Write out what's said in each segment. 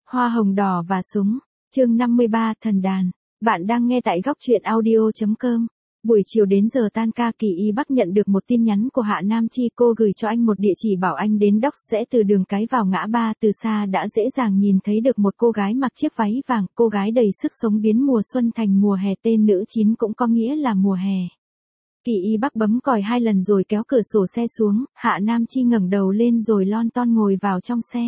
Hoa hồng đỏ và súng. Chương 53 Thần đàn. Bạn đang nghe tại góc truyện audio.com. Buổi chiều đến giờ tan ca, Kỳ Y Bắc nhận được một tin nhắn của Hạ Nam Chi. Cô gửi cho anh một địa chỉ bảo anh đến Đốc sẽ từ đường cái vào ngã ba. Từ xa đã dễ dàng nhìn thấy được một cô gái mặc chiếc váy vàng. Cô gái đầy sức sống biến mùa xuân thành mùa hè. Tên nữ chín cũng có nghĩa là mùa hè. Kỳ Y Bắc bấm còi 2 lần rồi kéo cửa sổ xe xuống. Hạ Nam Chi ngẩng đầu lên rồi lon ton ngồi vào trong xe.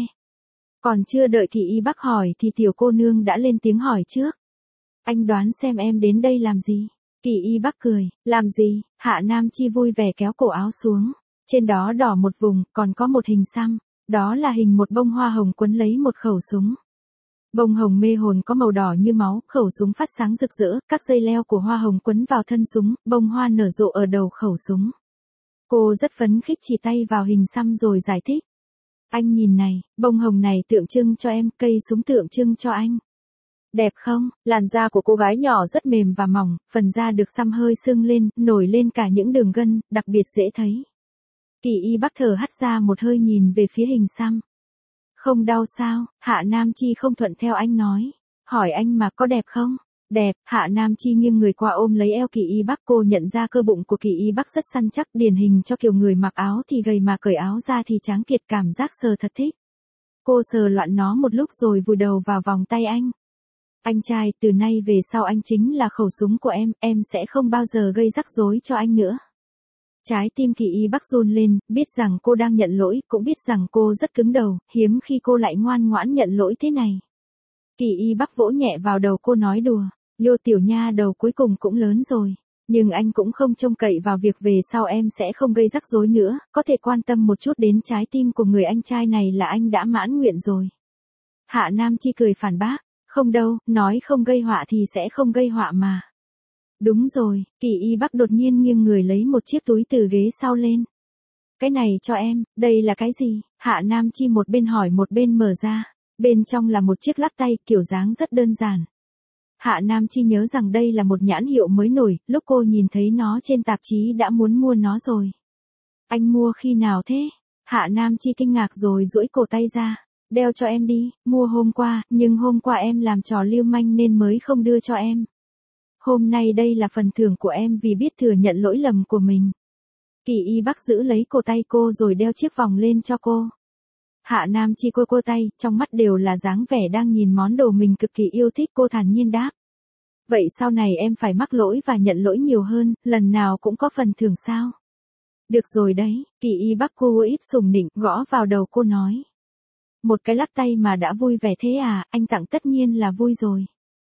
Còn chưa đợi Kỳ Y Bắc hỏi thì tiểu cô nương đã lên tiếng hỏi trước. Anh đoán xem em đến đây làm gì? Kỳ Y Bắc cười. Làm gì? Hạ Nam Chi vui vẻ kéo cổ áo xuống. Trên đó đỏ một vùng, còn có một hình xăm. Đó là hình một bông hoa hồng quấn lấy một khẩu súng. Bông hồng mê hồn có màu đỏ như máu, khẩu súng phát sáng rực rỡ, các dây leo của hoa hồng quấn vào thân súng, bông hoa nở rộ ở đầu khẩu súng. Cô rất phấn khích chỉ tay vào hình xăm rồi giải thích. Anh nhìn này, bông hồng này tượng trưng cho em, cây súng tượng trưng cho anh. Đẹp không? Làn da của cô gái nhỏ rất mềm và mỏng, phần da được xăm hơi sưng lên, nổi lên cả những đường gân, đặc biệt dễ thấy. Kỳ Y Bắc thở hắt ra một hơi nhìn về phía hình xăm. Không đau sao? Hạ Nam Chi không thuận theo anh nói. Hỏi anh mà có đẹp không? Đẹp. Hạ Nam Chi nghiêng người qua ôm lấy eo Kỳ Y Bắc. Cô nhận ra cơ bụng của Kỳ Y Bắc rất săn chắc, điển hình cho kiểu người mặc áo thì gầy mà cởi áo ra thì tráng kiệt, cảm giác sờ thật thích. Cô sờ loạn nó một lúc rồi vùi đầu vào vòng tay anh. Anh trai, từ nay về sau anh chính là khẩu súng của em sẽ không bao giờ gây rắc rối cho anh nữa. Trái tim Kỳ Y Bắc run lên, biết rằng cô đang nhận lỗi, cũng biết rằng cô rất cứng đầu, hiếm khi cô lại ngoan ngoãn nhận lỗi thế này. Kỳ Y Bắc vỗ nhẹ vào đầu cô nói đùa, Lô tiểu nha đầu cuối cùng cũng lớn rồi, nhưng anh cũng không trông cậy vào việc về sau em sẽ không gây rắc rối nữa, có thể quan tâm một chút đến trái tim của người anh trai này là anh đã mãn nguyện rồi. Hạ Nam Chi cười phản bác, không đâu, nói không gây họa thì sẽ không gây họa mà. Đúng rồi, Kỳ Y Bắc đột nhiên nghiêng người lấy một chiếc túi từ ghế sau lên. Cái này cho em, đây là cái gì? Hạ Nam Chi một bên hỏi một bên mở ra, bên trong là một chiếc lắc tay, kiểu dáng rất đơn giản. Hạ Nam Chi nhớ rằng đây là một nhãn hiệu mới nổi, lúc cô nhìn thấy nó trên tạp chí đã muốn mua nó rồi. Anh mua khi nào thế? Hạ Nam Chi kinh ngạc rồi duỗi cổ tay ra, đeo cho em đi, mua hôm qua, nhưng hôm qua em làm trò lưu manh nên mới không đưa cho em. Hôm nay đây là phần thưởng của em vì biết thừa nhận lỗi lầm của mình. Kỳ Y Bắc giữ lấy cổ tay cô rồi đeo chiếc vòng lên cho cô. Hạ Nam Chi cô tay, trong mắt đều là dáng vẻ đang nhìn món đồ mình cực kỳ yêu thích. Cô thản nhiên đáp. Vậy sau này em phải mắc lỗi và nhận lỗi nhiều hơn, lần nào cũng có phần thưởng sao? Được rồi đấy, Kỳ Y Bắc cô ít sùng nịnh gõ vào đầu cô nói. Một cái lắc tay mà đã vui vẻ thế à, anh tặng tất nhiên là vui rồi.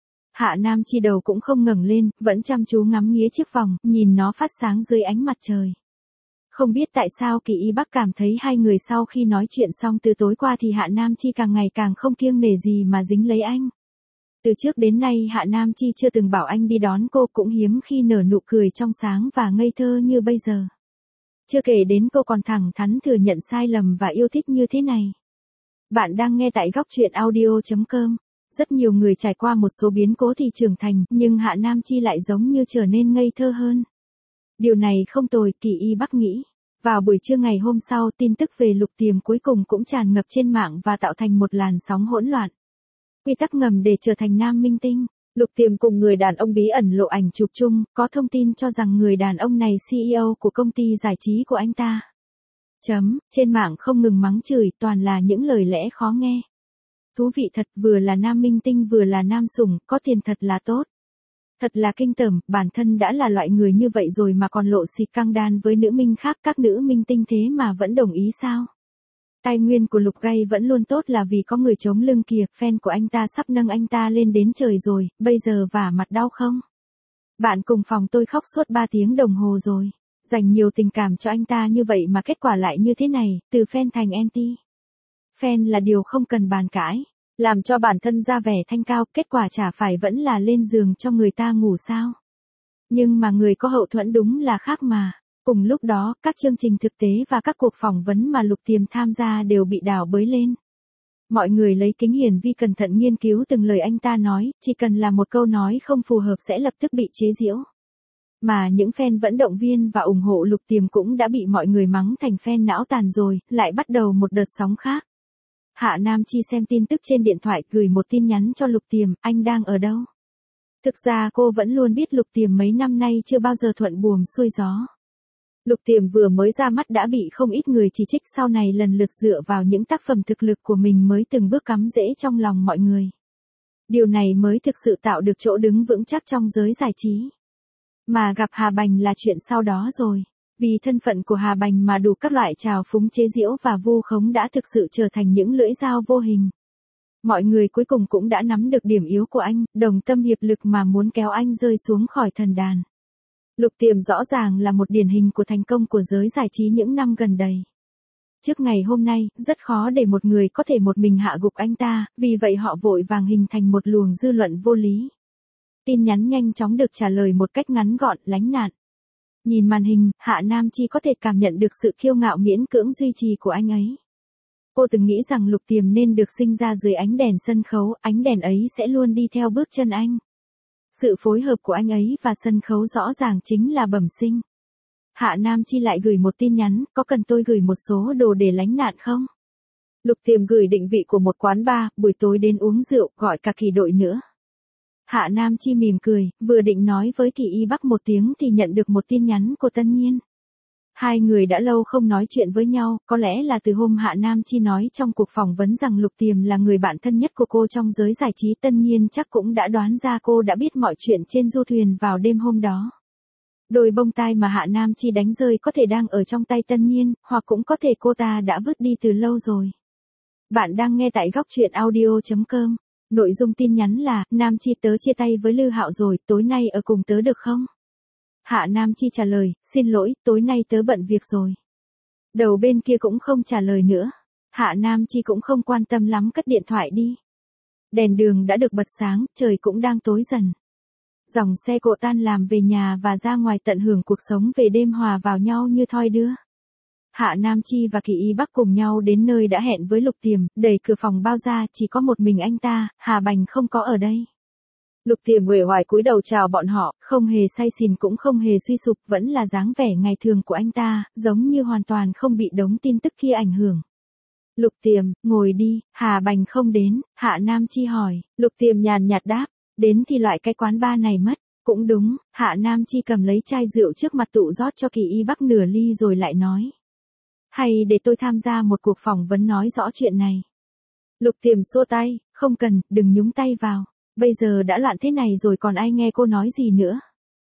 Hạ Nam Chi đầu cũng không ngẩng lên, vẫn chăm chú ngắm nghía chiếc vòng, nhìn nó phát sáng dưới ánh mặt trời. Không biết tại sao Kỳ Y Bắc cảm thấy hai người sau khi nói chuyện xong từ tối qua thì Hạ Nam Chi càng ngày càng không kiêng nể gì mà dính lấy anh. Từ trước đến nay Hạ Nam Chi chưa từng bảo anh đi đón cô, cũng hiếm khi nở nụ cười trong sáng và ngây thơ như bây giờ. Chưa kể đến cô còn thẳng thắn thừa nhận sai lầm và yêu thích như thế này. Bạn đang nghe tại góc truyện audio.com. Rất nhiều người trải qua một số biến cố thì trưởng thành, nhưng Hạ Nam Chi lại giống như trở nên ngây thơ hơn. Điều này không tồi, Kỳ Y Bắc nghĩ. Vào buổi trưa ngày hôm sau, tin tức về Lục Tiềm cuối cùng cũng tràn ngập trên mạng và tạo thành một làn sóng hỗn loạn. Quy tắc ngầm để trở thành nam minh tinh. Lục Tiềm cùng người đàn ông bí ẩn lộ ảnh chụp chung, có thông tin cho rằng người đàn ông này CEO của công ty giải trí của anh ta. Trên mạng không ngừng mắng chửi, toàn là những lời lẽ khó nghe. Thú vị thật, vừa là nam minh tinh vừa là nam sủng, có tiền thật là tốt. Thật là kinh tởm, bản thân đã là loại người như vậy rồi mà còn lộ xịt căng đan với nữ minh khác, các nữ minh tinh thế mà vẫn đồng ý sao? Tài nguyên của Lục Gay vẫn luôn tốt là vì có người chống lưng kìa, fan của anh ta sắp nâng anh ta lên đến trời rồi, bây giờ vả mặt đau không? Bạn cùng phòng tôi khóc suốt 3 tiếng đồng hồ rồi, dành nhiều tình cảm cho anh ta như vậy mà kết quả lại như thế này, từ fan thành anti. Fan là điều không cần bàn cãi, làm cho bản thân ra vẻ thanh cao, kết quả chả phải vẫn là lên giường cho người ta ngủ sao. Nhưng mà người có hậu thuẫn đúng là khác mà. Cùng lúc đó, các chương trình thực tế và các cuộc phỏng vấn mà Lục Tiềm tham gia đều bị đào bới lên. Mọi người lấy kính hiển vi cẩn thận nghiên cứu từng lời anh ta nói, chỉ cần là một câu nói không phù hợp sẽ lập tức bị chế giễu. Mà những fan vẫn động viên và ủng hộ Lục Tiềm cũng đã bị mọi người mắng thành fan não tàn rồi, lại bắt đầu một đợt sóng khác. Hạ Nam Chi xem tin tức trên điện thoại, gửi một tin nhắn cho Lục Tiềm, anh đang ở đâu? Thực ra cô vẫn luôn biết Lục Tiềm mấy năm nay chưa bao giờ thuận buồm xuôi gió. Lục Tiềm vừa mới ra mắt đã bị không ít người chỉ trích, sau này lần lượt dựa vào những tác phẩm thực lực của mình mới từng bước cắm rễ trong lòng mọi người. Điều này mới thực sự tạo được chỗ đứng vững chắc trong giới giải trí. Mà gặp Hà Bành là chuyện sau đó rồi. Vì thân phận của Hà Bành mà đủ các loại trào phúng chế giễu và vu khống đã thực sự trở thành những lưỡi dao vô hình. Mọi người cuối cùng cũng đã nắm được điểm yếu của anh, đồng tâm hiệp lực mà muốn kéo anh rơi xuống khỏi thần đàn. Lục Tiềm rõ ràng là một điển hình của thành công của giới giải trí những năm gần đây. Trước ngày hôm nay, rất khó để một người có thể một mình hạ gục anh ta, vì vậy họ vội vàng hình thành một luồng dư luận vô lý. Tin nhắn nhanh chóng được trả lời một cách ngắn gọn, lánh nạn. Nhìn màn hình, Hạ Nam Chi có thể cảm nhận được sự kiêu ngạo miễn cưỡng duy trì của anh ấy. Cô từng nghĩ rằng Lục Tiềm nên được sinh ra dưới ánh đèn sân khấu, ánh đèn ấy sẽ luôn đi theo bước chân anh. Sự phối hợp của anh ấy và sân khấu rõ ràng chính là bẩm sinh. Hạ Nam Chi lại gửi một tin nhắn, có cần tôi gửi một số đồ để lánh nạn không? Lục Tiềm gửi định vị của một quán bar, buổi tối đến uống rượu, gọi cả Kỳ đội nữa. Hạ Nam Chi mỉm cười, vừa định nói với Kỳ Y Bắc một tiếng thì nhận được một tin nhắn của Tân Nhiên. Hai người đã lâu không nói chuyện với nhau, có lẽ là từ hôm Hạ Nam Chi nói trong cuộc phỏng vấn rằng Lục Tiềm là người bạn thân nhất của cô trong giới giải trí, Tân Nhiên chắc cũng đã đoán ra cô đã biết mọi chuyện trên du thuyền vào đêm hôm đó. Đôi bông tai mà Hạ Nam Chi đánh rơi có thể đang ở trong tay Tân Nhiên, hoặc cũng có thể cô ta đã vứt đi từ lâu rồi. Bạn đang nghe tại góc truyện audio.com. Nội dung tin nhắn là, Nam Chi tớ chia tay với Lư Hạo rồi, tối nay ở cùng tớ được không? Hạ Nam Chi trả lời, xin lỗi, tối nay tớ bận việc rồi. Đầu bên kia cũng không trả lời nữa. Hạ Nam Chi cũng không quan tâm lắm, cất điện thoại đi. Đèn đường đã được bật sáng, trời cũng đang tối dần. Dòng xe cộ tan làm về nhà và ra ngoài tận hưởng cuộc sống về đêm hòa vào nhau như thoi đưa. Hạ Nam Chi và Kỳ Y Bắc cùng nhau đến nơi đã hẹn với Lục Tiềm, đẩy cửa phòng bao ra, chỉ có một mình anh ta, Hà Bành không có ở đây. Lục Tiềm uể oải cúi đầu chào bọn họ, không hề say xỉn cũng không hề suy sụp, vẫn là dáng vẻ ngày thường của anh ta, giống như hoàn toàn không bị đống tin tức kia ảnh hưởng. Lục Tiềm, ngồi đi, Hà Bành không đến, Hạ Nam Chi hỏi, Lục Tiềm nhàn nhạt đáp, đến thì loại cái quán bar này mất. Cũng đúng, Hạ Nam Chi cầm lấy chai rượu trước mặt tụ rót cho Kỳ Y Bắc nửa ly rồi lại nói. Hay để tôi tham gia một cuộc phỏng vấn nói rõ chuyện này. Lục Tiềm xua tay, không cần, đừng nhúng tay vào. Bây giờ đã loạn thế này rồi còn ai nghe cô nói gì nữa.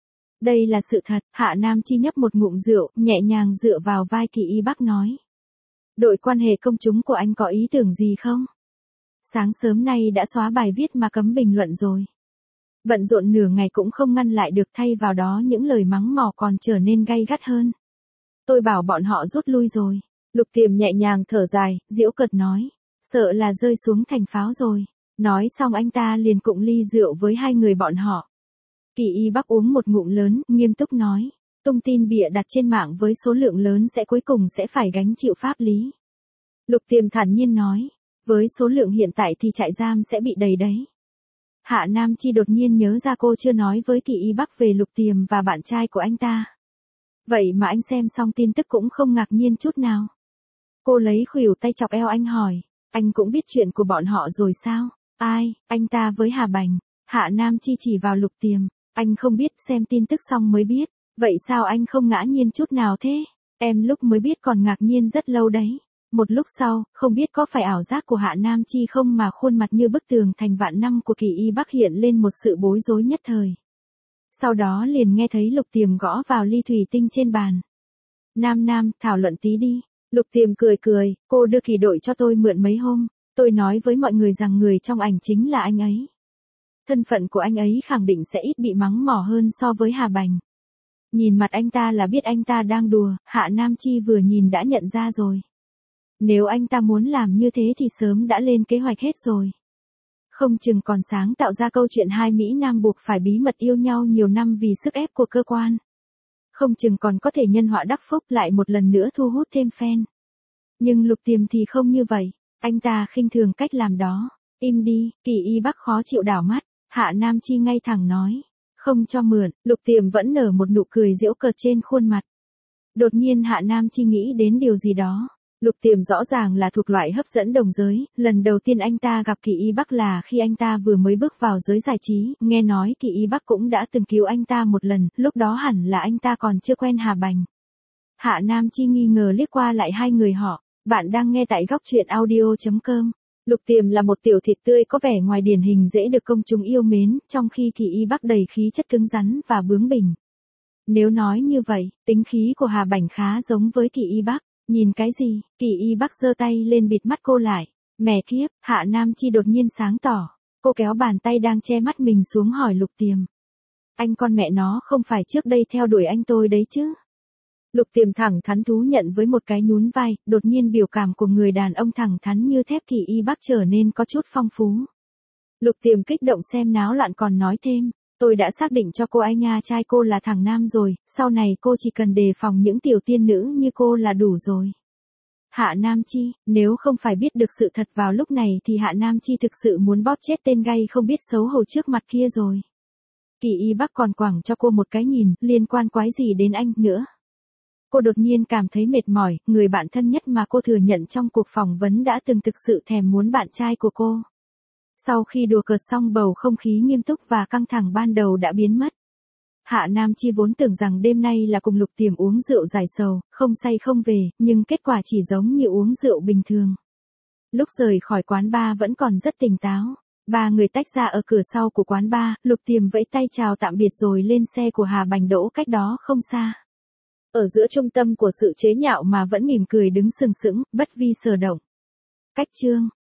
Đây là sự thật, Hạ Nam Chi nhấp một ngụm rượu, nhẹ nhàng dựa vào vai Kỳ Y Bắc nói. Đội quan hệ công chúng của anh có ý tưởng gì không? Sáng sớm nay đã xóa bài viết mà cấm bình luận rồi. Bận rộn nửa ngày cũng không ngăn lại được, thay vào đó những lời mắng mỏ còn trở nên gay gắt hơn. Tôi bảo bọn họ rút lui rồi. Lục Tiềm nhẹ nhàng thở dài, giễu cợt nói. Sợ là rơi xuống thành pháo rồi. Nói xong anh ta liền cụng ly rượu với hai người bọn họ. Kỳ Y Bắc uống một ngụm lớn, nghiêm túc nói. Tung tin bịa đặt trên mạng với số lượng lớn sẽ cuối cùng sẽ phải gánh chịu pháp lý. Lục Tiềm thản nhiên nói. Với số lượng hiện tại thì trại giam sẽ bị đầy đấy. Hạ Nam Chi đột nhiên nhớ ra cô chưa nói với Kỳ Y Bắc về Lục Tiềm và bạn trai của anh ta. Vậy mà anh xem xong tin tức cũng không ngạc nhiên chút nào. Cô lấy khuỷu tay chọc eo anh hỏi, anh cũng biết chuyện của bọn họ rồi sao? Ai, anh ta với Hà Bành. Hạ Nam Chi chỉ vào Lục Tiềm, anh không biết, xem tin tức xong mới biết. Vậy sao anh không ngã nhiên chút nào thế? Em lúc mới biết còn ngạc nhiên rất lâu đấy. Một lúc sau, không biết có phải ảo giác của Hạ Nam Chi không mà khuôn mặt như bức tường thành vạn năm của Kỳ Y Bắc hiện lên một sự bối rối nhất thời. Sau đó liền nghe thấy Lục Tiềm gõ vào ly thủy tinh trên bàn. Nam, thảo luận tí đi. Lục Tiềm cười, cô đưa Kỳ đội cho tôi mượn mấy hôm. Tôi nói với mọi người rằng người trong ảnh chính là anh ấy. Thân phận của anh ấy khẳng định sẽ ít bị mắng mỏ hơn so với Hà Bành. Nhìn mặt anh ta là biết anh ta đang đùa, Hạ Nam Chi vừa nhìn đã nhận ra rồi. Nếu anh ta muốn làm như thế thì sớm đã lên kế hoạch hết rồi. Không chừng còn sáng tạo ra câu chuyện hai Mỹ Nam buộc phải bí mật yêu nhau nhiều năm vì sức ép của cơ quan. Không chừng còn có thể nhân họa đắc phúc lại một lần nữa thu hút thêm fan. Nhưng Lục Tiềm thì không như vậy, anh ta khinh thường cách làm đó. Im đi, Kỳ Y Bắc khó chịu đảo mắt, Hạ Nam Chi ngay thẳng nói. Không cho mượn, Lục Tiềm vẫn nở một nụ cười giễu cợt trên khuôn mặt. Đột nhiên Hạ Nam Chi nghĩ đến điều gì đó. Lục Tiềm rõ ràng là thuộc loại hấp dẫn đồng giới, lần đầu tiên anh ta gặp Kỳ Y Bắc là khi anh ta vừa mới bước vào giới giải trí, nghe nói Kỳ Y Bắc cũng đã từng cứu anh ta một lần, lúc đó hẳn là anh ta còn chưa quen Hà Bành. Hạ Nam Chi nghi ngờ liếc qua lại hai người họ, bạn đang nghe tại góc truyện audio.com. Lục Tiềm là một tiểu thịt tươi có vẻ ngoài điển hình dễ được công chúng yêu mến, trong khi Kỳ Y Bắc đầy khí chất cứng rắn và bướng bỉnh. Nếu nói như vậy, tính khí của Hà Bành khá giống với Kỳ Y Bắc. Nhìn cái gì? Kỳ Y Bắc giơ tay lên bịt mắt cô lại. Mẹ kiếp, Hạ Nam Chi đột nhiên sáng tỏ. Cô kéo bàn tay đang che mắt mình xuống hỏi Lục Tiềm. Anh con mẹ nó không phải trước đây theo đuổi anh tôi đấy chứ? Lục Tiềm thẳng thắn thú nhận với một cái nhún vai, đột nhiên biểu cảm của người đàn ông thẳng thắn như thép Kỳ Y Bắc trở nên có chút phong phú. Lục Tiềm kích động xem náo loạn còn nói thêm. Tôi đã xác định cho cô ấy nha trai cô là thằng nam rồi, sau này cô chỉ cần đề phòng những tiểu tiên nữ như cô là đủ rồi. Hạ Nam Chi, nếu không phải biết được sự thật vào lúc này thì Hạ Nam Chi thực sự muốn bóp chết tên gay không biết xấu hổ trước mặt kia rồi. Kỳ Y Bắc còn quẳng cho cô một cái nhìn, liên quan quái gì đến anh nữa. Cô đột nhiên cảm thấy mệt mỏi, người bạn thân nhất mà cô thừa nhận trong cuộc phỏng vấn đã từng thực sự thèm muốn bạn trai của cô. Sau khi đùa cợt xong bầu không khí nghiêm túc và căng thẳng ban đầu đã biến mất. Hạ Nam Chi vốn tưởng rằng đêm nay là cùng Lục Tiềm uống rượu giải sầu, không say không về, nhưng kết quả chỉ giống như uống rượu bình thường. Lúc rời khỏi quán bar vẫn còn rất tỉnh táo. Ba người tách ra ở cửa sau của quán bar, Lục Tiềm vẫy tay chào tạm biệt rồi lên xe của Hà Bành đỗ cách đó không xa. Ở giữa trung tâm của sự chế nhạo mà vẫn mỉm cười đứng sừng sững, bất vi sở động. Cách chương